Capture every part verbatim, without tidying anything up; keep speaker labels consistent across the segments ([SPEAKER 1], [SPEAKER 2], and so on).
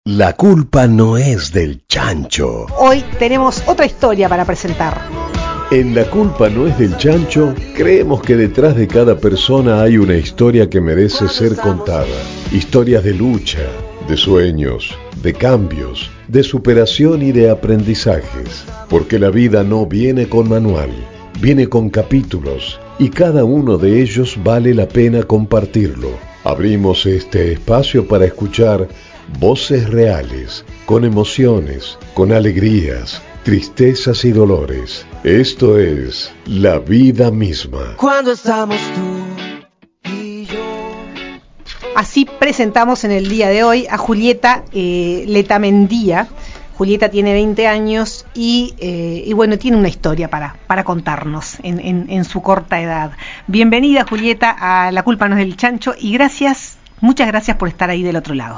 [SPEAKER 1] La culpa no es del chancho.
[SPEAKER 2] Hoy tenemos otra historia para presentar.
[SPEAKER 1] En La culpa no es del chancho, creemos que detrás de cada persona hay una historia que merece ser contada. Historias de lucha, de sueños, de cambios, de superación y de aprendizajes. Porque la vida no viene con manual, viene con capítulos, y cada uno de ellos vale la pena compartirlo. Abrimos este espacio para escuchar voces reales, con emociones, con alegrías, tristezas y dolores. Esto es La Vida Misma.
[SPEAKER 3] Cuando estamos tú y yo.
[SPEAKER 2] Así presentamos en el día de hoy a Julieta eh, Letamendía. Julieta tiene veinte años y, eh, y bueno, tiene una historia para, para contarnos en, en, en su corta edad. Bienvenida, Julieta, a La culpa no es del chancho y gracias, muchas gracias por estar ahí del otro lado.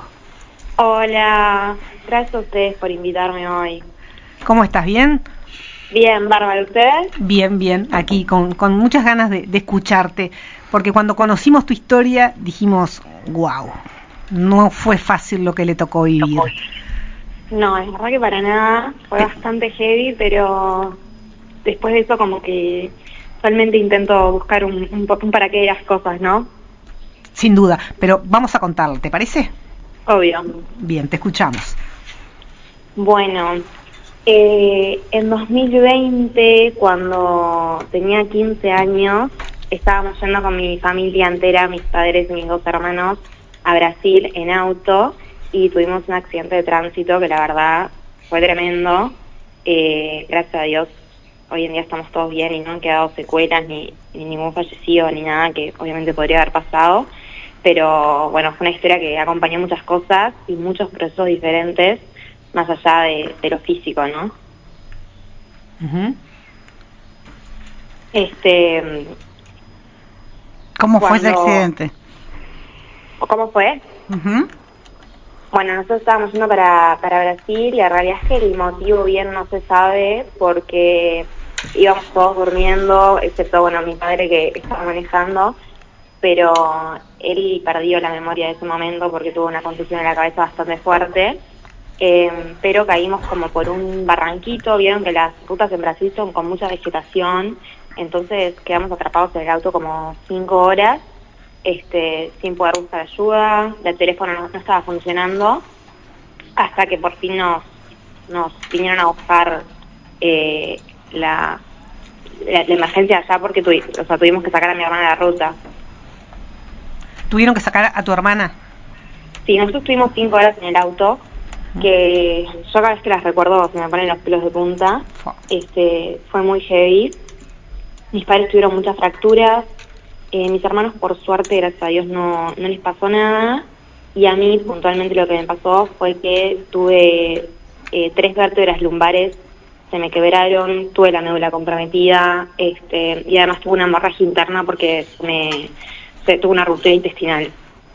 [SPEAKER 4] Hola, gracias a ustedes por invitarme hoy.
[SPEAKER 2] ¿Cómo estás? ¿Bien?
[SPEAKER 4] Bien, Bárbara, ¿ustedes?
[SPEAKER 2] Bien, bien, aquí con, con muchas ganas de, de escucharte, porque cuando conocimos tu historia dijimos, wow, no fue fácil lo que le tocó vivir.
[SPEAKER 4] No, es verdad que para nada, fue bastante heavy, pero después de eso como que realmente intento buscar un, un, un para qué de las cosas, ¿no?
[SPEAKER 2] Sin duda, pero vamos a contarlo, ¿te parece?
[SPEAKER 4] Obvio.
[SPEAKER 2] Bien, te escuchamos.
[SPEAKER 4] Bueno, eh, en dos mil veinte, cuando tenía quince años, estábamos yendo con mi familia entera, mis padres y mis dos hermanos, a Brasil en auto y tuvimos un accidente de tránsito que la verdad fue tremendo. Eh, gracias a Dios, hoy en día estamos todos bien y no han quedado secuelas ni, ni ningún fallecido ni nada que obviamente podría haber pasado. Pero bueno, fue una historia que acompañó muchas cosas y muchos procesos diferentes, más allá de, de lo físico, ¿no?
[SPEAKER 2] Uh-huh.
[SPEAKER 4] Este,
[SPEAKER 2] ¿Cómo
[SPEAKER 4] cuando,
[SPEAKER 2] fue ese accidente?
[SPEAKER 4] ¿Cómo fue?
[SPEAKER 2] Uh-huh.
[SPEAKER 4] Bueno, nosotros estábamos yendo para, para Brasil y la realidad es que el motivo bien no se sabe porque íbamos todos durmiendo, excepto, bueno, mi padre que estaba manejando, pero él perdió la memoria de ese momento porque tuvo una contusión en la cabeza bastante fuerte, eh, pero caímos como por un barranquito. Vieron que las rutas en Brasil son con mucha vegetación, entonces quedamos atrapados en el auto como cinco horas, este, sin poder buscar ayuda, el teléfono no, no estaba funcionando, hasta que por fin nos, nos vinieron a buscar eh, la, la, la emergencia allá porque tu, o sea, tuvimos que sacar a mi hermana de la ruta.
[SPEAKER 2] ¿Tuvieron que sacar a tu hermana?
[SPEAKER 4] Sí, nosotros estuvimos cinco horas en el auto, que yo cada vez que las recuerdo se me ponen los pelos de punta. Este, fue muy heavy. Mis padres tuvieron muchas fracturas, eh, mis hermanos por suerte, gracias a Dios, no, no les pasó nada, y a mí puntualmente lo que me pasó fue que tuve eh, tres vértebras lumbares, se me quebraron, tuve la médula comprometida, este, y además tuve una hemorragia interna porque me... Se, tuvo una ruptura intestinal.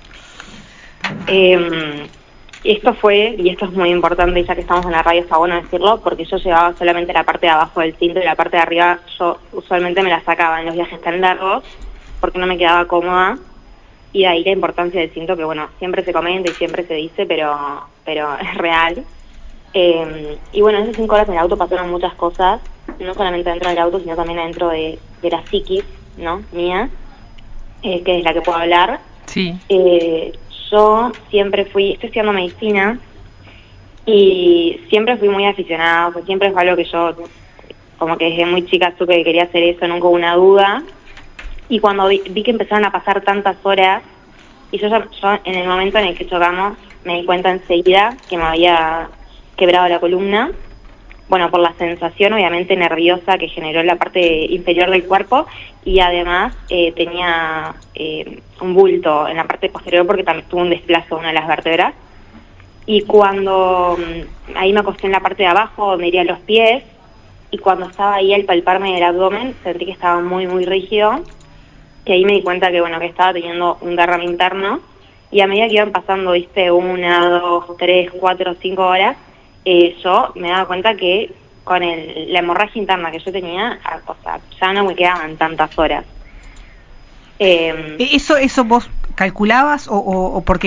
[SPEAKER 4] Eh, esto fue, y esto es muy importante, ya que estamos en la radio está bueno decirlo, porque yo llevaba solamente la parte de abajo del cinto y la parte de arriba yo usualmente me la sacaba en los viajes tan largos porque no me quedaba cómoda, y de ahí la importancia del cinto, que bueno, siempre se comenta y siempre se dice, pero pero es real. Eh, y bueno, en esas cinco horas en el auto pasaron muchas cosas, no solamente dentro del auto, sino también dentro de, de la psiquis, ¿no? Mía. Eh, que es la que puedo hablar.
[SPEAKER 2] Sí.
[SPEAKER 4] Eh, yo siempre fui, estoy estudiando medicina y siempre fui muy aficionada, o sea, siempre fue algo que yo, como que desde muy chica supe que quería hacer eso, nunca hubo una duda. Y cuando vi, vi que empezaron a pasar tantas horas, y yo, ya, yo en el momento en el que chocamos me di cuenta enseguida que me había quebrado la columna. Bueno, por la sensación obviamente nerviosa que generó en la parte inferior del cuerpo, y además eh, tenía eh, un bulto en la parte posterior porque también tuvo un desplazo de una de las vértebras. Y cuando mmm, ahí me acosté en la parte de abajo donde irían los pies, y cuando estaba ahí al palparme del abdomen sentí que estaba muy muy rígido, y ahí me di cuenta que bueno que estaba teniendo un derrame interno. Y a medida que iban pasando, viste, una, dos, tres, cuatro, cinco horas, Eh, yo me daba cuenta que con el, la hemorragia interna que yo tenía, o sea, ya no me quedaban tantas horas. Eh,
[SPEAKER 2] ¿Eso eso vos calculabas o, o, o porque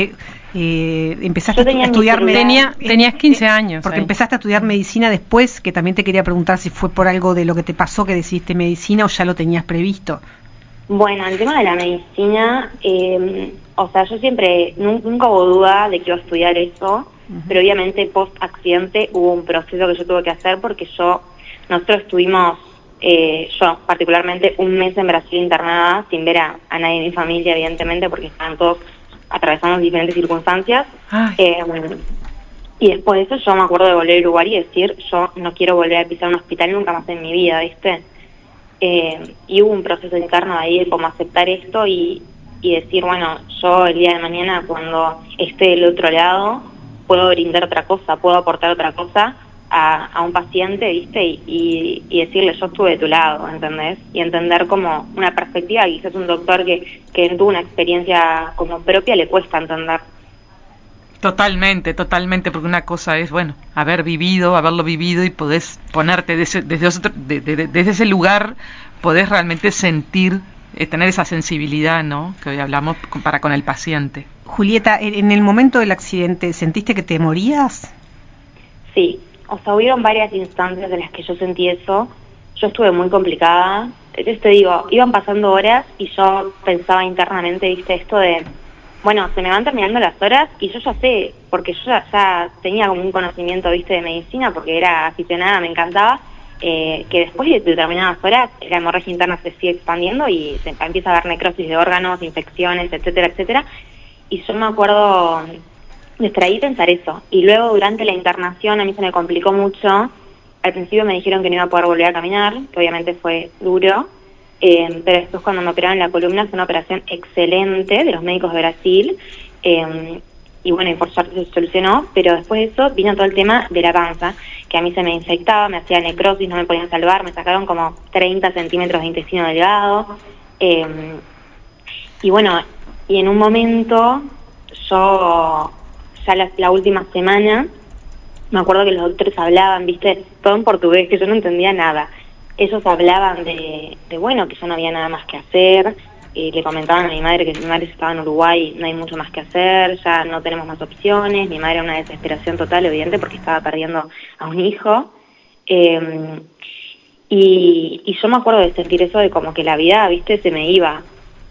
[SPEAKER 2] Eh, empezaste
[SPEAKER 4] Yo tenía
[SPEAKER 2] a estudiar
[SPEAKER 4] mi celular.
[SPEAKER 5] Tenía, tenías quince años.
[SPEAKER 2] porque
[SPEAKER 5] ahí.
[SPEAKER 2] empezaste a estudiar medicina después, que también te quería preguntar si fue por algo de lo que te pasó que decidiste medicina o ya lo tenías previsto.
[SPEAKER 4] Bueno, el tema de la medicina, eh, o sea, yo siempre, nun- nunca hubo duda de que iba a estudiar eso,
[SPEAKER 2] Uh-huh.
[SPEAKER 4] pero obviamente post accidente hubo un proceso que yo tuve que hacer porque yo, nosotros estuvimos, eh, yo particularmente, un mes en Brasil internada sin ver a, a nadie de mi familia, evidentemente, porque estaban todos atravesando diferentes circunstancias.
[SPEAKER 5] Ay.
[SPEAKER 4] Eh, y después de eso yo me acuerdo de volver a Uruguay y decir, yo no quiero volver a pisar un hospital nunca más en mi vida, ¿viste? Eh, y hubo un proceso interno ahí de cómo aceptar esto y, y decir, bueno, yo el día de mañana cuando esté del otro lado puedo brindar otra cosa, puedo aportar otra cosa a, a un paciente, ¿viste? Y, y, y decirle, yo estuve de tu lado, ¿entendés? Y entender como una perspectiva, quizás un doctor que, que no tuvo una experiencia como propia le cuesta entender.
[SPEAKER 5] Totalmente, totalmente, porque una cosa es, bueno, haber vivido, haberlo vivido y podés ponerte desde, desde, otro, de, de, desde ese lugar, podés realmente sentir, eh, tener esa sensibilidad, ¿no? Que hoy hablamos con, para con el paciente.
[SPEAKER 2] Julieta, en, en el momento del accidente, ¿sentiste que te morías?
[SPEAKER 4] Sí, o sea, hubieron varias instancias en las que yo sentí eso. Yo estuve muy complicada. Yo te digo, iban pasando horas y yo pensaba internamente, viste, esto de, bueno, se me van terminando las horas y yo ya sé, porque yo ya, ya tenía como un conocimiento, viste, de medicina, porque era aficionada, me encantaba, eh, que después de determinadas horas la hemorragia interna se sigue expandiendo y se empieza a haber necrosis de órganos, infecciones, etcétera, etcétera. Y yo me acuerdo de estar ahí y pensar eso. Y luego durante la internación a mí se me complicó mucho. Al principio me dijeron que no iba a poder volver a caminar, que obviamente fue duro. Eh, pero después cuando me operaron la columna fue una operación excelente de los médicos de Brasil. Eh, y bueno, y por suerte se solucionó. Pero después de eso vino todo el tema de la panza, que a mí se me infectaba, me hacía necrosis, no me podían salvar. Me sacaron como treinta centímetros de intestino delgado. Eh, y bueno, y en un momento yo... ya la, la última semana, me acuerdo que los doctores hablaban, viste, todo en portugués, que yo no entendía nada. Ellos hablaban de, de bueno, que ya no había nada más que hacer, y le comentaban a mi madre que mi madre estaba en Uruguay, no hay mucho más que hacer, ya no tenemos más opciones, mi madre era una desesperación total, evidente, porque estaba perdiendo a un hijo. Eh, y, y yo me acuerdo de sentir eso de como que la vida, viste, se me iba.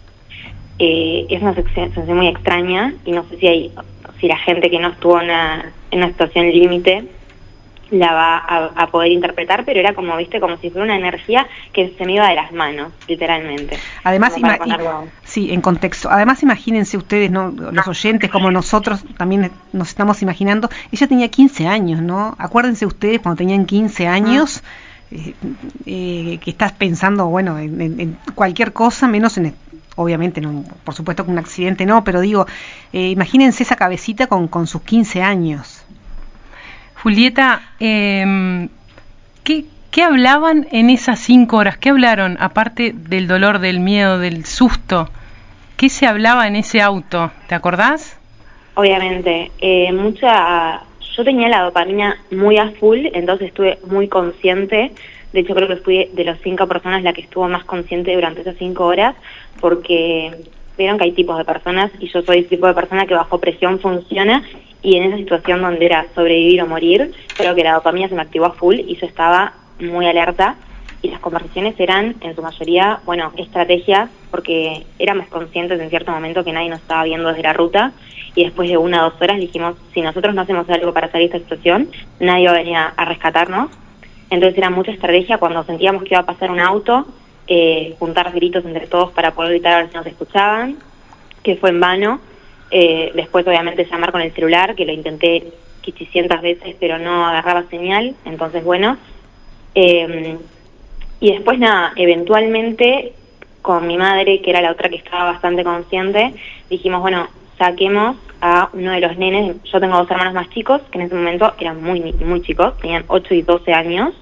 [SPEAKER 4] Eh, es una sensación muy extraña y no sé si hay si la gente que no estuvo en una, en una situación límite la va a, a poder interpretar, pero era como, viste, como si fuera una energía que se me iba de las manos, literalmente.
[SPEAKER 2] Además,
[SPEAKER 4] Como para
[SPEAKER 2] ima- y-
[SPEAKER 4] ponerlo...
[SPEAKER 2] sí, en contexto. Además, imagínense ustedes, ¿no? Los oyentes, como nosotros también nos estamos imaginando. Ella tenía quince años, ¿no? Acuérdense ustedes cuando tenían quince años, eh, eh, que estás pensando, bueno, en, en- en cualquier cosa, menos en, obviamente, no, por supuesto que un accidente no, pero digo, eh, imagínense esa cabecita con, con sus quince años.
[SPEAKER 5] Julieta, eh, ¿qué, ¿qué hablaban en esas cinco horas? ¿Qué hablaron, aparte del dolor, del miedo, del susto? ¿Qué se hablaba en ese auto? ¿Te acordás?
[SPEAKER 4] Obviamente, eh, mucha... Yo tenía la dopamina muy a full, entonces estuve muy consciente. De hecho, creo que fui de las cinco personas la que estuvo más consciente durante esas cinco horas, porque vieron que hay tipos de personas, y yo soy el tipo de persona que bajo presión funciona, y en esa situación donde era sobrevivir o morir, creo que la dopamina se me activó a full y yo estaba muy alerta, y las conversaciones eran, en su mayoría, bueno, estrategias, porque éramos conscientes en cierto momento que nadie nos estaba viendo desde la ruta, y después de una o dos horas dijimos, si nosotros no hacemos algo para salir de esta situación, nadie va a venir a, a rescatarnos. Entonces era mucha estrategia cuando sentíamos que iba a pasar un auto, eh, juntar gritos entre todos para poder gritar a ver si nos escuchaban, que fue en vano. Eh, después obviamente llamar con el celular, que lo intenté quinientas veces pero no agarraba señal, entonces bueno. Eh, y después nada, eventualmente con mi madre, que era la otra que estaba bastante consciente, dijimos, bueno, saquemos a uno de los nenes. Yo tengo dos hermanos más chicos, que en ese momento eran muy muy chicos, tenían ocho y doce años,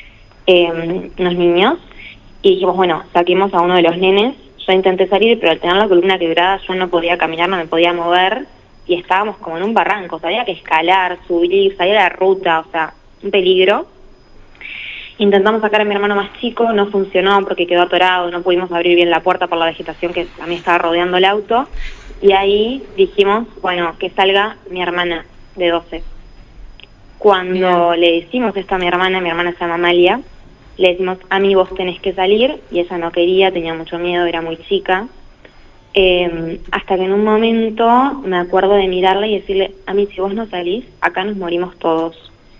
[SPEAKER 4] eh, unos niños, y dijimos, bueno, saquemos a uno de los nenes. Yo intenté salir, pero al tener la columna quebrada yo no podía caminar, no me podía mover, y estábamos como en un barranco, o sea, había que escalar, subir, salir a la ruta, o sea, un peligro. Intentamos sacar a mi hermano más chico, no funcionó porque quedó atorado, no pudimos abrir bien la puerta por la vegetación que a mí estaba rodeando el auto. Y ahí dijimos, bueno, que salga mi hermana de doce. Cuando
[SPEAKER 5] Bien.
[SPEAKER 4] le decimos esto a mi hermana, mi hermana se llama Amalia, le decimos, a mí vos tenés que salir, y ella no quería, tenía mucho miedo, era muy chica. Eh, hasta que en un momento me acuerdo de mirarla y decirle, a mí si vos no salís, acá nos morimos todos.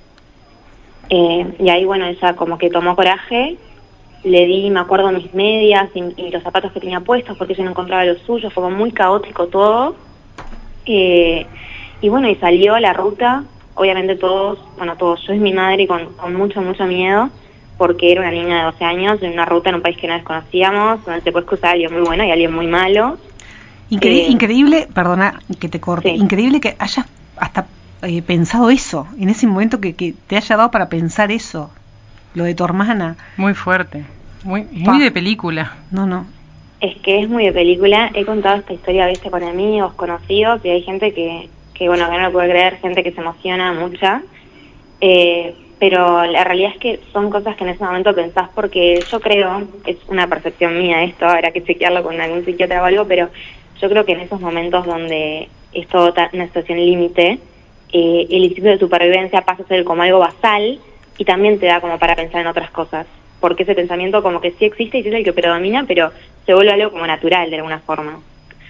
[SPEAKER 4] Eh, y ahí, bueno, ella como que tomó coraje, le di, me acuerdo, mis medias y, y los zapatos que tenía puestos porque ella no encontraba los suyos, fue como muy caótico todo. Eh, y bueno, y salió a la ruta, obviamente todos, bueno, todos, yo y mi madre con, con mucho, mucho miedo, porque era una niña de doce años en una ruta en un país que no desconocíamos, donde te puedes cruzar alguien muy bueno y alguien muy malo.
[SPEAKER 2] Incre-
[SPEAKER 4] Eh,
[SPEAKER 2] increíble, perdona que te corte,
[SPEAKER 4] sí.
[SPEAKER 2] increíble que hayas hasta eh, pensado eso, en ese momento que, que te haya dado para pensar eso, lo de tu hermana.
[SPEAKER 5] Muy fuerte, muy,
[SPEAKER 2] Pa.
[SPEAKER 5] muy de película.
[SPEAKER 2] No, no.
[SPEAKER 4] Es que es muy de película. He contado esta historia a veces con amigos, conocidos, y hay gente que, que bueno, que no lo puede creer, gente que se emociona mucha. Eh, pero la realidad es que son cosas que en ese momento pensás, porque yo creo, es una percepción mía esto, habrá que chequearlo con algún psiquiatra o algo, pero yo creo que en esos momentos donde es todo ta- una situación límite, eh, el instinto de supervivencia pasa a ser como algo basal y también te da como para pensar en otras cosas, porque ese pensamiento como que sí existe y sí es el que predomina, pero se vuelve algo como natural de alguna forma.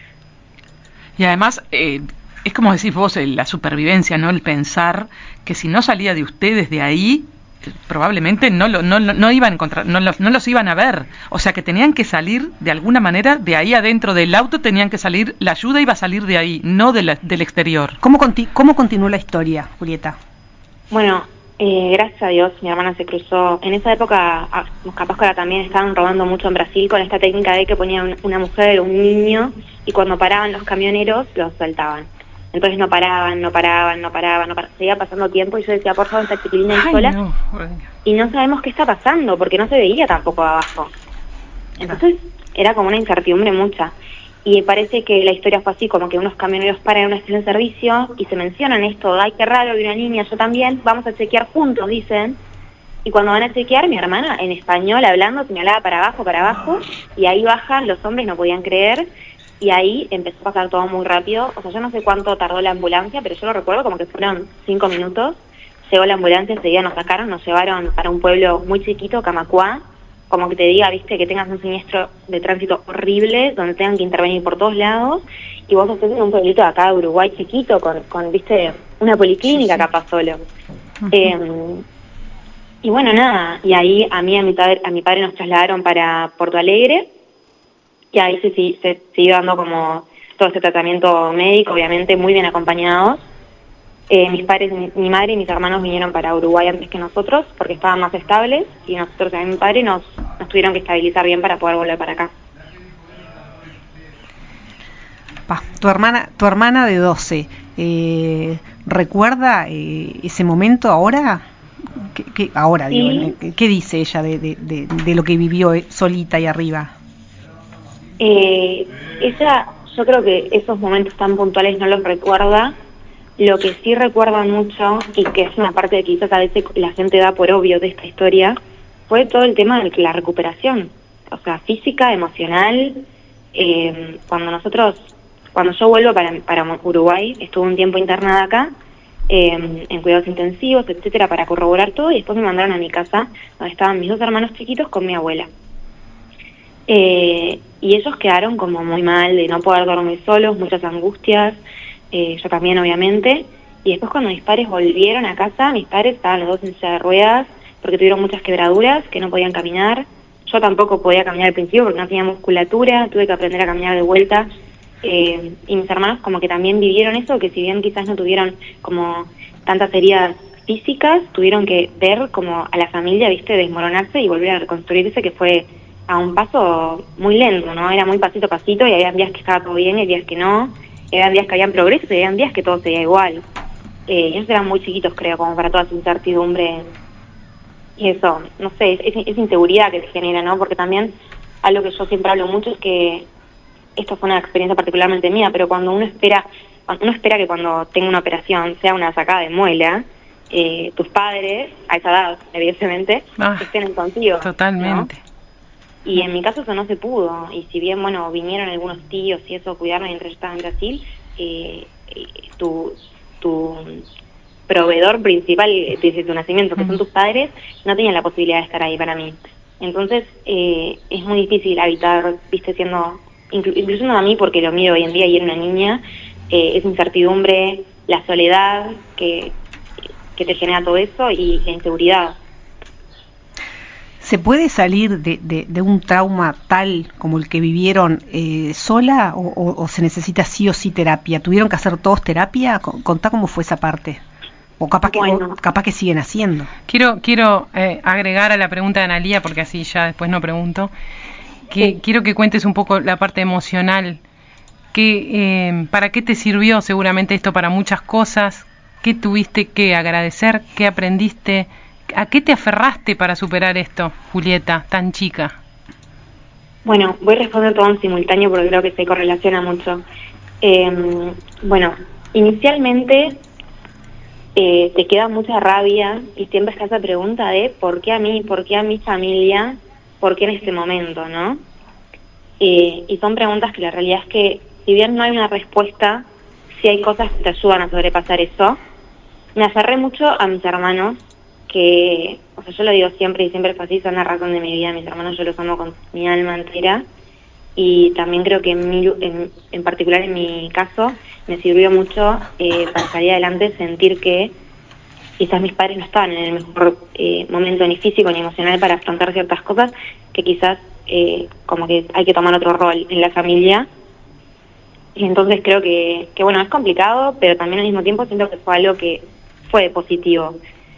[SPEAKER 5] Y además, eh, es como decís vos, el- la supervivencia, ¿no? El pensar que si no salía de ustedes de ahí, eh, probablemente no, lo, no, no, no iban a encontrar, no los, no los iban a ver. O sea que tenían que salir de alguna manera de ahí adentro del auto, tenían que salir, la ayuda iba a salir de ahí, no de la, del exterior.
[SPEAKER 2] ¿Cómo, conti- ¿Cómo continuó la historia, Julieta?
[SPEAKER 4] Bueno, eh, gracias a Dios mi hermana se cruzó. En esa época, ah, capaz que ahora también estaban robando mucho en Brasil con esta técnica de que ponían una mujer o un niño y cuando paraban los camioneros los saltaban. Entonces no paraban, no paraban, no paraban, no paraban. Seguía pasando tiempo y yo decía, por favor, esta chiquilina ahí
[SPEAKER 5] Ay,
[SPEAKER 4] sola.
[SPEAKER 5] no.
[SPEAKER 4] Y no sabemos qué está pasando porque no se veía tampoco abajo. Entonces era como una incertidumbre mucha. Y parece que la historia fue así, como que unos camioneros paran en una estación de servicio y se mencionan esto, ay, qué raro, vi una niña, yo también, vamos a chequear juntos, dicen. Y cuando van a chequear, mi hermana, en español, hablando, señalaba para abajo, para abajo, y ahí bajan, los hombres no podían creer, y ahí empezó a pasar todo muy rápido. O sea, yo no sé cuánto tardó la ambulancia, pero yo lo recuerdo como que fueron cinco minutos. Llegó la ambulancia, enseguida nos sacaron, nos llevaron para un pueblo muy chiquito, Camacuá, como que te diga, viste, que tengas un siniestro de tránsito horrible, donde tengan que intervenir por todos lados, y vos estés en un pueblito de acá de Uruguay chiquito, con, con viste, una policlínica
[SPEAKER 2] Sí, sí.
[SPEAKER 4] capaz solo. Eh, y bueno, nada, y ahí a mí, a mi, padre, a mi padre nos trasladaron para Porto Alegre, y ahí se, se, se siguió dando como todo este tratamiento médico, obviamente muy bien acompañados. Eh, mis padres, mi, mi madre y mis hermanos vinieron para Uruguay antes que nosotros porque estaban más estables y nosotros, a mi padre, nos, nos tuvieron que estabilizar bien para poder volver para acá.
[SPEAKER 2] Pa, tu hermana, tu hermana de doce, eh, ¿recuerda eh, ese momento ahora? ¿Qué, qué, ahora, digo,
[SPEAKER 4] Sí,
[SPEAKER 2] ¿qué, qué dice ella de, de, de, de lo que vivió eh, solita ahí arriba?
[SPEAKER 4] eh, ella, yo creo que esos momentos tan puntuales no los recuerda. Lo que sí recuerda mucho, y que es una parte que quizás a veces la gente da por obvio de esta historia, fue todo el tema de la recuperación, o sea, física, emocional. Eh, cuando nosotros, cuando yo vuelvo para, para Uruguay, estuve un tiempo internada acá, eh, en cuidados intensivos, etcétera, para corroborar todo, y después me mandaron a mi casa, donde estaban mis dos hermanos chiquitos con mi abuela. Eh, y ellos quedaron como muy mal, de no poder dormir solos, muchas angustias, eh, yo también obviamente, y después cuando mis padres volvieron a casa, mis padres estaban los dos en silla de ruedas, porque tuvieron muchas quebraduras, que no podían caminar. Yo tampoco podía caminar al principio porque no tenía musculatura, tuve que aprender a caminar de vuelta, eh, y mis hermanos como que también vivieron eso, que si bien quizás no tuvieron como tantas heridas físicas, tuvieron que ver como a la familia, viste, desmoronarse y volver a reconstruirse, que fue a un paso muy lento, ¿no? Era muy pasito a pasito y había días que estaba todo bien y días que no, y había días que habían progreso y había días que todo seguía igual. Eh, ellos eran muy chiquitos, creo, como para toda esa incertidumbre y eso, no sé, es, es, es inseguridad que te genera, ¿no? Porque también algo que yo siempre hablo mucho es que esto fue una experiencia particularmente mía, pero cuando uno espera, cuando uno espera que cuando tenga una operación sea una sacada de muela, eh, tus padres, a esa edad, evidentemente,
[SPEAKER 5] Ah,
[SPEAKER 4] estén contigo, ¿no?
[SPEAKER 5] totalmente.
[SPEAKER 4] Y en mi caso eso no se pudo, y si bien, bueno, vinieron algunos tíos y eso, cuidarme mientras yo estaba en Brasil, eh, eh, tu, tu proveedor principal desde tu nacimiento, que son tus padres, no tenían la posibilidad de estar ahí para mí. Entonces, eh, es muy difícil habitar, viste, siendo, inclu incluyendo a mí, porque lo miro hoy en día y era una niña, eh, esa incertidumbre, la soledad que, que te genera todo eso y la inseguridad.
[SPEAKER 2] ¿Se puede salir de, de, de un trauma tal como el que vivieron eh, sola o, o, o se necesita sí o sí terapia? ¿Tuvieron que hacer todos terapia? Contá cómo fue esa parte. O capaz que, bueno. o capaz que siguen haciendo.
[SPEAKER 5] Quiero quiero eh, agregar a la pregunta de Analía, porque así ya después no pregunto, que sí. Quiero que cuentes un poco la parte emocional. Que, eh, ¿para qué te sirvió seguramente esto para muchas cosas? ¿Qué tuviste que agradecer? ¿Qué aprendiste? ¿A qué te aferraste para superar esto, Julieta, tan chica?
[SPEAKER 4] Bueno, voy a responder todo en simultáneo porque creo que se correlaciona mucho. Eh, bueno, inicialmente eh, te queda mucha rabia y siempre está esa pregunta de ¿por qué a mí? ¿Por qué a mi familia? ¿Por qué en este momento? ¿No? Eh, y son preguntas que la realidad es que, si bien no hay una respuesta, sí hay cosas que te ayudan a sobrepasar eso. Me aferré mucho a mis hermanos, que, o sea, yo lo digo siempre y siempre fue así, son la razón de mi vida. Mis hermanos yo los amo con mi alma entera, y también creo que en, mi, en, en particular en mi caso me sirvió mucho eh, para salir adelante, sentir que quizás mis padres no estaban en el mejor eh, momento ni físico ni emocional para afrontar ciertas cosas, que quizás eh, como que hay que tomar otro rol en la familia. Y entonces creo que, que bueno, es complicado, pero también al mismo tiempo siento que fue algo que fue positivo.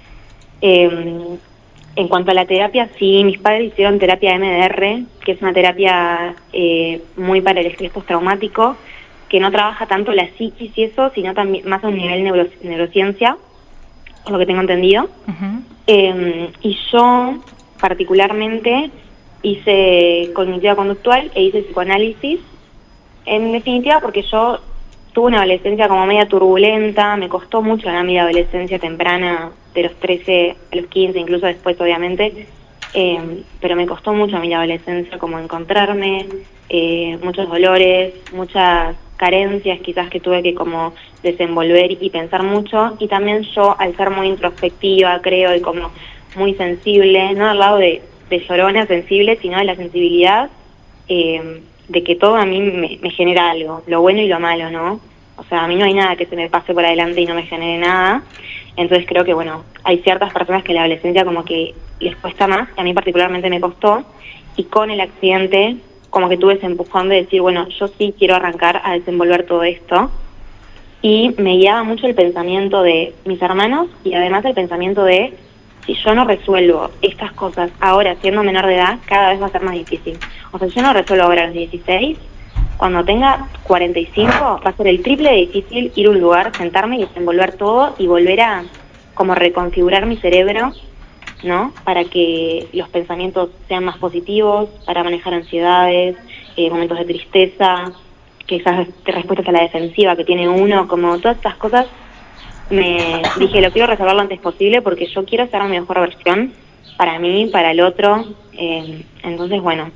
[SPEAKER 4] Eh, en cuanto a la terapia, sí, mis padres hicieron terapia M D R, que es una terapia eh, muy para el estrés postraumático, que no trabaja tanto la psiquis y eso, sino también más a un nivel neuro, neurociencia, por lo que tengo entendido. Uh-huh. eh, y yo particularmente hice cognitiva conductual e hice psicoanálisis, en definitiva porque yo tuve una adolescencia como media turbulenta, me costó mucho ganar mi adolescencia temprana, de los trece a los quince, incluso después obviamente, eh, pero me costó mucho a mi adolescencia como encontrarme, eh, muchos dolores, muchas carencias quizás que tuve que como desenvolver y pensar mucho, y también yo al ser muy introspectiva, creo, y como muy sensible, no al lado de, de llorona sensible, sino de la sensibilidad, eh, de que todo a mí me, me genera algo, lo bueno y lo malo, ¿no? O sea, a mí no hay nada que se me pase por adelante y no me genere nada. Entonces creo que, bueno, hay ciertas personas que la adolescencia como que les cuesta más, a mí particularmente me costó, y con el accidente como que tuve ese empujón de decir, bueno, yo sí quiero arrancar a desenvolver todo esto, y me guiaba mucho el pensamiento de mis hermanos y además el pensamiento de, si yo no resuelvo estas cosas ahora siendo menor de edad, cada vez va a ser más difícil. O sea, si yo no resuelvo ahora a los dieciséis, cuando tenga cuarenta y cinco va a ser el triple de difícil ir a un lugar, sentarme y desenvolver todo y volver a como reconfigurar mi cerebro, ¿no? Para que los pensamientos sean más positivos, para manejar ansiedades, eh, momentos de tristeza, quizás de respuestas a la defensiva que tiene uno, como todas estas cosas. Me dije, lo quiero resolver lo antes posible porque yo quiero ser mi mejor versión para mí, para el otro. Eh, entonces, bueno.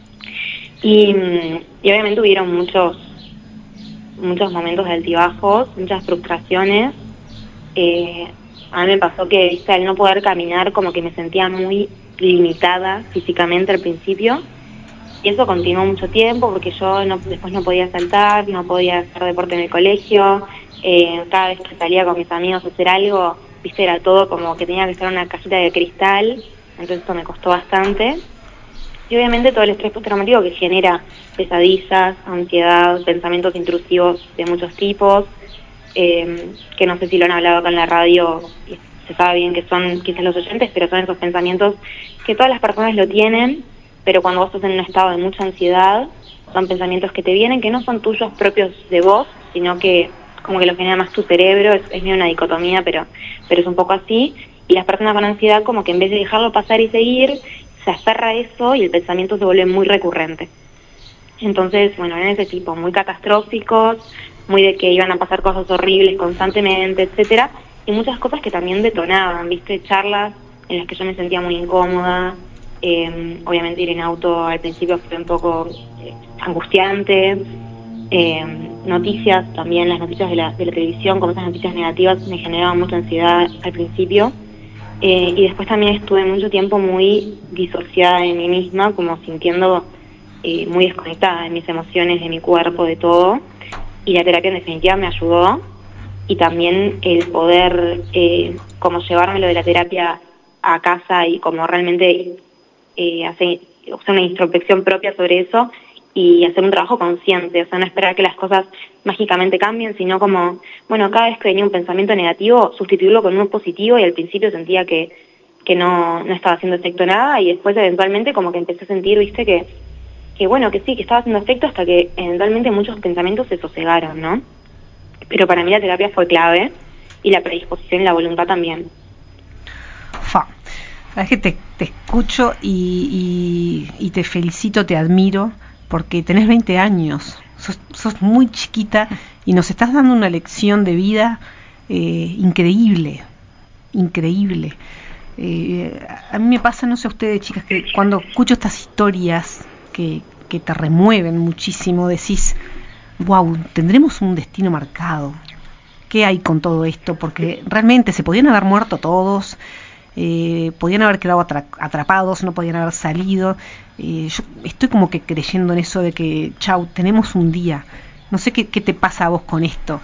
[SPEAKER 4] Y, y obviamente hubieron muchos muchos momentos de altibajos, muchas frustraciones. Eh, a mí me pasó que, viste, al no poder caminar, como que me sentía muy limitada físicamente al principio. Y eso continuó mucho tiempo porque yo no, después no podía saltar, no podía hacer deporte en el colegio. Eh, cada vez que salía con mis amigos a hacer algo, viste, era todo como que tenía que estar en una cajita de cristal. Entonces eso me costó bastante. Y obviamente todo el estrés postraumático que genera pesadillas, ansiedad, pensamientos intrusivos de muchos tipos, eh, que no sé si lo han hablado acá en la radio, se sabe bien que son quizás los oyentes, pero son esos pensamientos que todas las personas lo tienen, pero cuando vos estás en un estado de mucha ansiedad, son pensamientos que te vienen, que no son tuyos propios de vos, sino que como que lo genera más tu cerebro, es, es medio una dicotomía, pero, pero es un poco así, y las personas con ansiedad como que en vez de dejarlo pasar y seguir, se aferra a eso y el pensamiento se vuelve muy recurrente. Entonces, bueno, eran ese tipo, muy catastróficos, muy de que iban a pasar cosas horribles constantemente, etcétera, y muchas cosas que también detonaban, viste, charlas en las que yo me sentía muy incómoda, Eh, obviamente ir en auto al principio fue un poco eh, angustiante. Eh, noticias también, las noticias de la, de la televisión, como esas noticias negativas, me generaban mucha ansiedad al principio. Eh, y después también estuve mucho tiempo muy disociada de mí misma, como sintiendo eh, muy desconectada de mis emociones, de mi cuerpo, de todo. Y la terapia en definitiva me ayudó. Y también el poder eh, como llevármelo de la terapia a casa y como realmente eh, hacer, hacer una introspección propia sobre eso y hacer un trabajo consciente, o sea, no esperar que las cosas mágicamente cambien, sino como, bueno, cada vez que venía un pensamiento negativo, sustituirlo con uno positivo, y al principio sentía que, que no, no estaba haciendo efecto nada, y después eventualmente como que empecé a sentir, viste, que, que bueno, que sí, que estaba haciendo efecto hasta que eventualmente muchos pensamientos se sosegaron, ¿no? Pero para mí la terapia fue clave, y la predisposición y la voluntad también.
[SPEAKER 2] Fa. Sabes que te, te escucho y, y, y te felicito, te admiro, porque tenés veinte años, sos, sos muy chiquita y nos estás dando una lección de vida eh, increíble, increíble. Eh, a mí me pasa, no sé a ustedes, chicas, que cuando escucho estas historias que, que te remueven muchísimo, decís, wow, tendremos un destino marcado. ¿Qué hay con todo esto? Porque realmente se podían haber muerto todos. Eh, podían haber quedado atra- atrapados, no podían haber salido. Eh, yo estoy como que creyendo en eso de que, chau, tenemos un día. No sé qué, qué te pasa a vos con esto.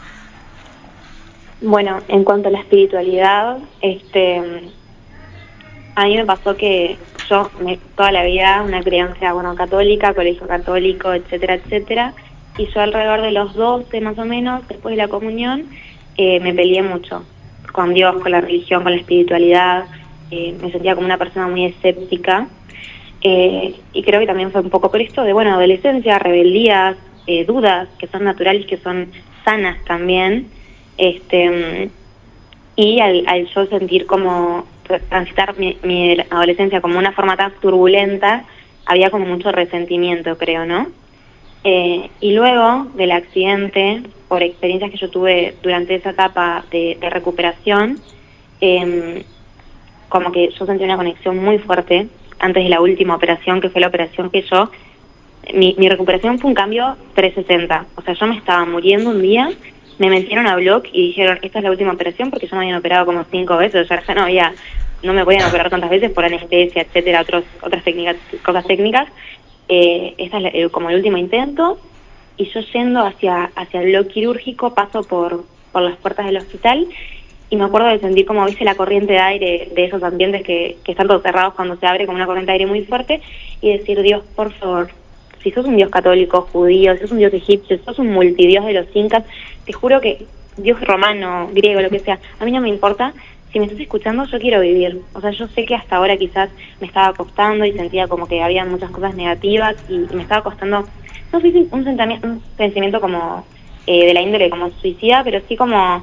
[SPEAKER 4] Bueno, en cuanto a la espiritualidad, este, a mí me pasó que yo me, toda la vida una creencia, bueno, católica, colegio católico, etcétera, etcétera, y yo alrededor de los doce más o menos, después de la comunión, eh, me peleé mucho con Dios, con la religión, con la espiritualidad. Eh, me sentía como una persona muy escéptica, eh, y creo que también fue un poco por esto de, bueno, adolescencia, rebeldías, eh, dudas que son naturales, que son sanas también, este, y al, al yo sentir como transitar mi, mi adolescencia como una forma tan turbulenta, había como mucho resentimiento, creo, ¿no? Eh, y luego del accidente, por experiencias que yo tuve durante esa etapa de, de recuperación, eh, como que yo sentí una conexión muy fuerte antes de la última operación, que fue la operación que yo, mi, mi recuperación fue un cambio trescientos sesenta, o sea, yo me estaba muriendo un día, me metieron a blog y dijeron, esta es la última operación, porque ya me habían operado como cinco veces, o sea, ya no había, no me podían operar tantas veces por anestesia, etcétera, otros, otras técnicas, cosas técnicas. Eh, esta es la, eh, como el último intento, y yo yendo hacia hacia el blog quirúrgico paso por por las puertas del hospital, y me acuerdo de sentir como, viste, la corriente de aire de esos ambientes que, que están todos cerrados cuando se abre, como una corriente de aire muy fuerte, y decir, Dios, por favor, si sos un Dios católico, judío, si sos un Dios egipcio, si sos un multidios de los incas, te juro que Dios romano, griego, lo que sea, a mí no me importa. Si me estás escuchando, yo quiero vivir. O sea, yo sé que hasta ahora quizás me estaba costando y sentía como que había muchas cosas negativas y, y me estaba costando, no sé si un, sentimiento, un pensamiento como eh, de la índole como suicida, pero sí como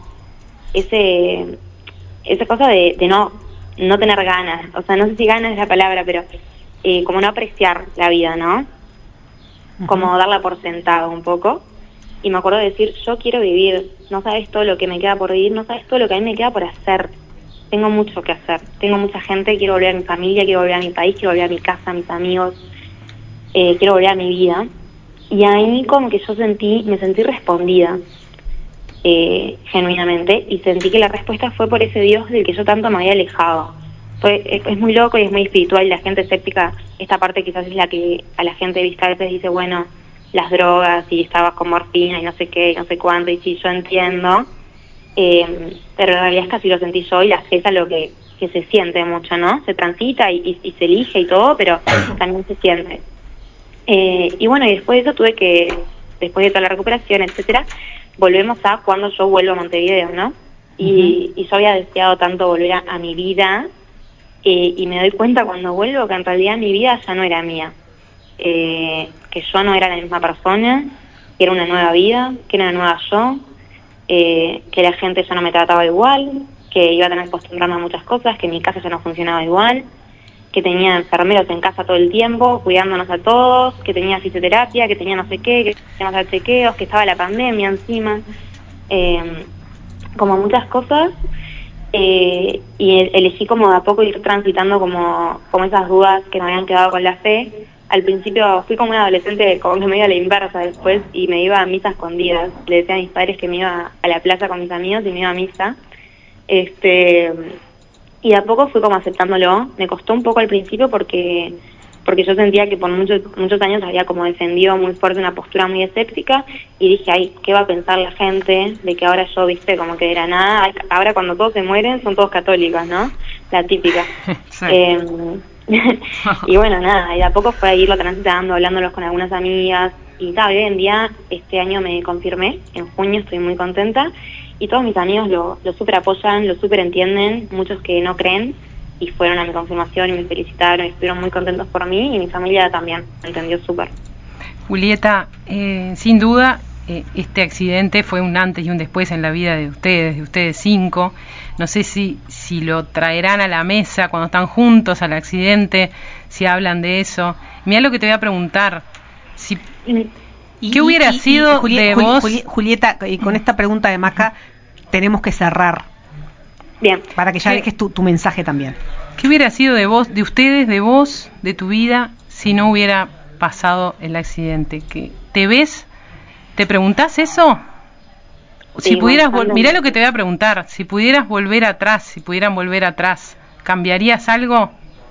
[SPEAKER 4] ese esa cosa de, de no no tener ganas. O sea, no sé si ganas es la palabra, pero eh, como no apreciar la vida, ¿no? Como darla por sentado un poco. Y me acuerdo de decir, yo quiero vivir, no sabes todo lo que me queda por vivir, no sabes todo lo que a mí me queda por hacer. Tengo mucho que hacer, tengo mucha gente, quiero volver a mi familia, quiero volver a mi país, quiero volver a mi casa, a mis amigos, eh, quiero volver a mi vida. Y ahí como que yo sentí, me sentí respondida, eh, genuinamente, y sentí que la respuesta fue por ese Dios del que yo tanto me había alejado. Fue, es, es muy loco y es muy espiritual, y la gente escéptica, esta parte quizás es la que a la gente vista a veces dice, bueno, las drogas y estabas con morfina y no sé qué, no sé cuánto, y sí, yo entiendo, eh, pero en realidad es que así lo sentí yo, y la fe es algo que, que se siente mucho, ¿no? Se transita y, y, y se elige y todo, pero también se siente. Eh, y bueno, y después de eso tuve que, después de toda la recuperación, etcétera, volvemos a cuando yo vuelvo a Montevideo, ¿no? Y, uh-huh. y yo había deseado tanto volver a, a mi vida, eh, y me doy cuenta cuando vuelvo que en realidad mi vida ya no era mía, eh, que yo no era la misma persona, que era una nueva vida, que era una nueva yo, eh, que la gente ya no me trataba igual, que iba a tener que acostumbrarme a muchas cosas, que mi casa ya no funcionaba igual, que tenía enfermeros en casa todo el tiempo, cuidándonos a todos, que tenía fisioterapia, que tenía no sé qué, que tenía chequeos, que estaba la pandemia encima, eh, como muchas cosas. eh, y elegí como de a poco ir transitando como, como esas dudas que me habían quedado con la fe. Al principio fui como una adolescente como que me iba a la inversa después y me iba a misa escondidas. Le decía a mis padres que me iba a la plaza con mis amigos y me iba a misa. Este, y de a poco fui como aceptándolo. Me costó un poco al principio porque porque yo sentía que por muchos muchos años había como defendido muy fuerte una postura muy escéptica y dije, ay, ¿qué va a pensar la gente de que ahora yo, viste, como que era nada, ahora cuando todos se mueren son todos católicos, ¿no? La típica.
[SPEAKER 5] Sí.
[SPEAKER 4] Eh, y bueno, nada, y de a poco fue a irlo transitando, hablándolos con algunas amigas, y tal, hoy en día, este año me confirmé, en junio estoy muy contenta, y todos mis amigos lo, lo súper apoyan, lo súper entienden, muchos que no creen, y fueron a mi confirmación y me felicitaron y estuvieron muy contentos por mí, y mi familia también, me entendió súper.
[SPEAKER 5] Julieta, eh, sin duda, eh, este accidente fue un antes y un después en la vida de ustedes, de ustedes cinco. No sé si, si lo traerán a la mesa cuando están juntos al accidente, si hablan de eso. Mirá lo que te voy a preguntar. Si,
[SPEAKER 2] y,
[SPEAKER 5] ¿Qué hubiera
[SPEAKER 2] y, y,
[SPEAKER 5] sido
[SPEAKER 2] y, Juli,
[SPEAKER 5] de
[SPEAKER 2] Juli,
[SPEAKER 5] vos?
[SPEAKER 2] Juli, Julieta, y con esta pregunta de Maca tenemos que cerrar.
[SPEAKER 4] Bien.
[SPEAKER 2] Para que ya
[SPEAKER 5] ¿Qué?
[SPEAKER 2] dejes tu, tu mensaje también.
[SPEAKER 5] ¿Qué hubiera sido de vos, de ustedes, de vos, de tu vida, si no hubiera pasado el accidente? ¿Que te ves? ¿Te preguntás eso? Si
[SPEAKER 4] Sí,
[SPEAKER 5] pudieras,
[SPEAKER 4] bueno,
[SPEAKER 5] vol- mirá lo que te voy a preguntar, si pudieras volver atrás, si pudieran volver atrás, ¿cambiarías algo?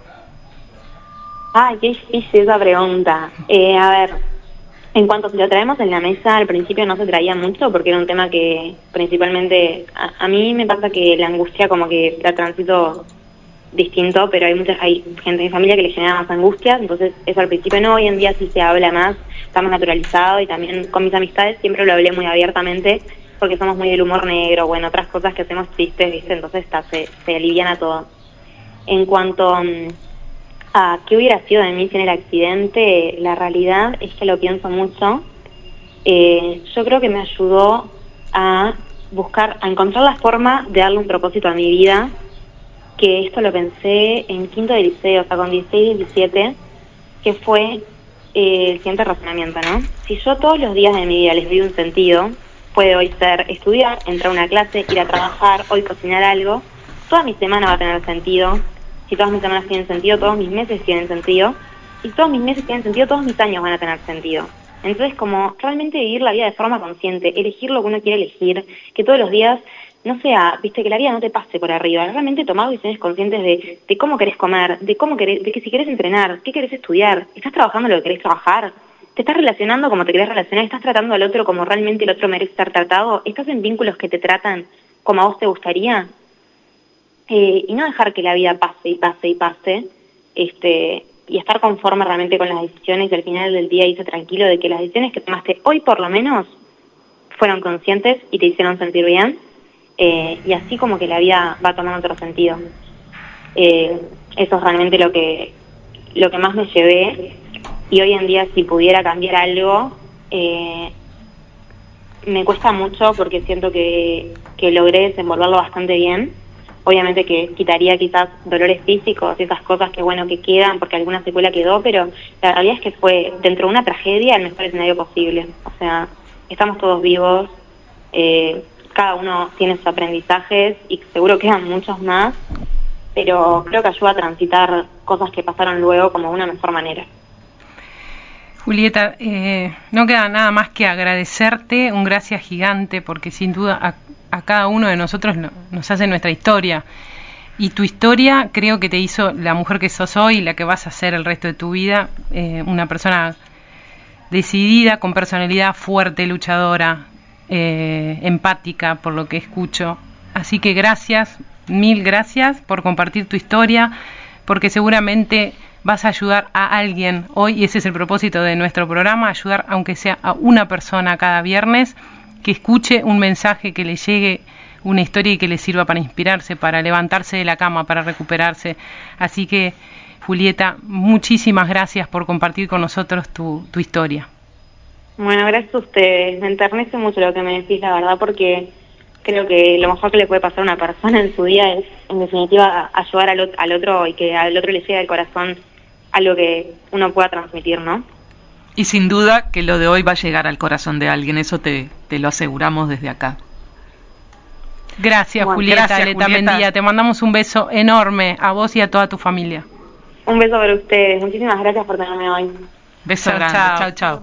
[SPEAKER 4] Ay, qué difícil esa pregunta. Eh, a ver, en cuanto si lo traemos en la mesa, al principio no se traía mucho porque era un tema que principalmente, a, a mí me pasa que la angustia como que la transito distinto, pero hay mucha hay gente en mi familia que le genera más angustias, entonces eso al principio no, hoy en día sí se habla más, está más naturalizado y también con mis amistades siempre lo hablé muy abiertamente porque somos muy del humor negro, bueno, otras cosas que hacemos chistes, ¿viste? Entonces está, se, se aliviana todo. En cuanto um, a qué hubiera sido de mí sin el accidente, la realidad es que lo pienso mucho. Eh, yo creo que me ayudó a buscar, a encontrar la forma de darle un propósito a mi vida, que esto lo pensé en quinto de liceo, o sea, con dieciséis, diecisiete, que fue eh, el siguiente razonamiento, ¿no? Si yo todos los días de mi vida les doy un sentido, puede hoy ser estudiar, entrar a una clase, ir a trabajar, hoy cocinar algo, toda mi semana va a tener sentido. Si todas mis semanas tienen sentido, todos mis meses tienen sentido, y si todos mis meses tienen sentido, todos mis años van a tener sentido. Entonces, como realmente vivir la vida de forma consciente, elegir lo que uno quiere elegir, que todos los días no sea, viste, que la vida no te pase por arriba, realmente tomar decisiones conscientes de, de cómo querés comer, de cómo querés, de que si querés entrenar, qué querés estudiar, estás trabajando lo que querés trabajar, te estás relacionando como te querés relacionar, estás tratando al otro como realmente el otro merece estar tratado, estás en vínculos que te tratan como a vos te gustaría, eh, y no dejar que la vida pase y pase y pase, este, y estar conforme realmente con las decisiones y al final del día irse tranquilo de que las decisiones que tomaste hoy por lo menos fueron conscientes y te hicieron sentir bien. Eh, y así como que la vida va tomando otro sentido. Eh, eso es realmente lo que lo que más me llevé, y hoy en día si pudiera cambiar algo, eh, me cuesta mucho porque siento que, que logré desenvolverlo bastante bien. Obviamente que quitaría quizás dolores físicos y esas cosas que bueno que quedan porque alguna secuela quedó, pero la realidad es que fue dentro de una tragedia el mejor escenario posible. O sea, estamos todos vivos, eh, cada uno tiene sus aprendizajes y seguro quedan muchos más, pero creo que ayuda a transitar cosas que pasaron luego como de una mejor manera.
[SPEAKER 5] Julieta, eh, no queda nada más que agradecerte, un gracias gigante, porque sin duda a, a cada uno de nosotros no, nos hace nuestra historia. Y tu historia creo que te hizo la mujer que sos hoy, la que vas a ser el resto de tu vida, eh, una persona decidida, con personalidad fuerte, luchadora, eh, empática, por lo que escucho. Así que gracias, mil gracias por compartir tu historia, porque seguramente vas a ayudar a alguien hoy, y ese es el propósito de nuestro programa, ayudar aunque sea a una persona cada viernes que escuche un mensaje, que le llegue una historia y que le sirva para inspirarse, para levantarse de la cama, para recuperarse. Así que, Julieta, muchísimas gracias por compartir con nosotros tu, tu historia.
[SPEAKER 4] Bueno, gracias a ustedes. Me enternece mucho lo que me decís, la verdad, porque creo que lo mejor que le puede pasar a una persona en su día es, en definitiva, ayudar al, al otro y que al otro le llegue al corazón algo que uno pueda transmitir, ¿no?
[SPEAKER 5] Y sin duda que lo de hoy va a llegar al corazón de alguien, eso te, te lo aseguramos desde acá.
[SPEAKER 6] Gracias,
[SPEAKER 4] Bueno,
[SPEAKER 6] Julieta,
[SPEAKER 5] gracias,
[SPEAKER 6] Letamendia.
[SPEAKER 5] Julieta.
[SPEAKER 6] Te mandamos un beso enorme a vos y a toda tu familia.
[SPEAKER 4] Un beso para ustedes. Muchísimas gracias por tenerme hoy.
[SPEAKER 5] Beso
[SPEAKER 6] Chau,
[SPEAKER 5] grande.
[SPEAKER 6] chau.
[SPEAKER 5] Chao, chao.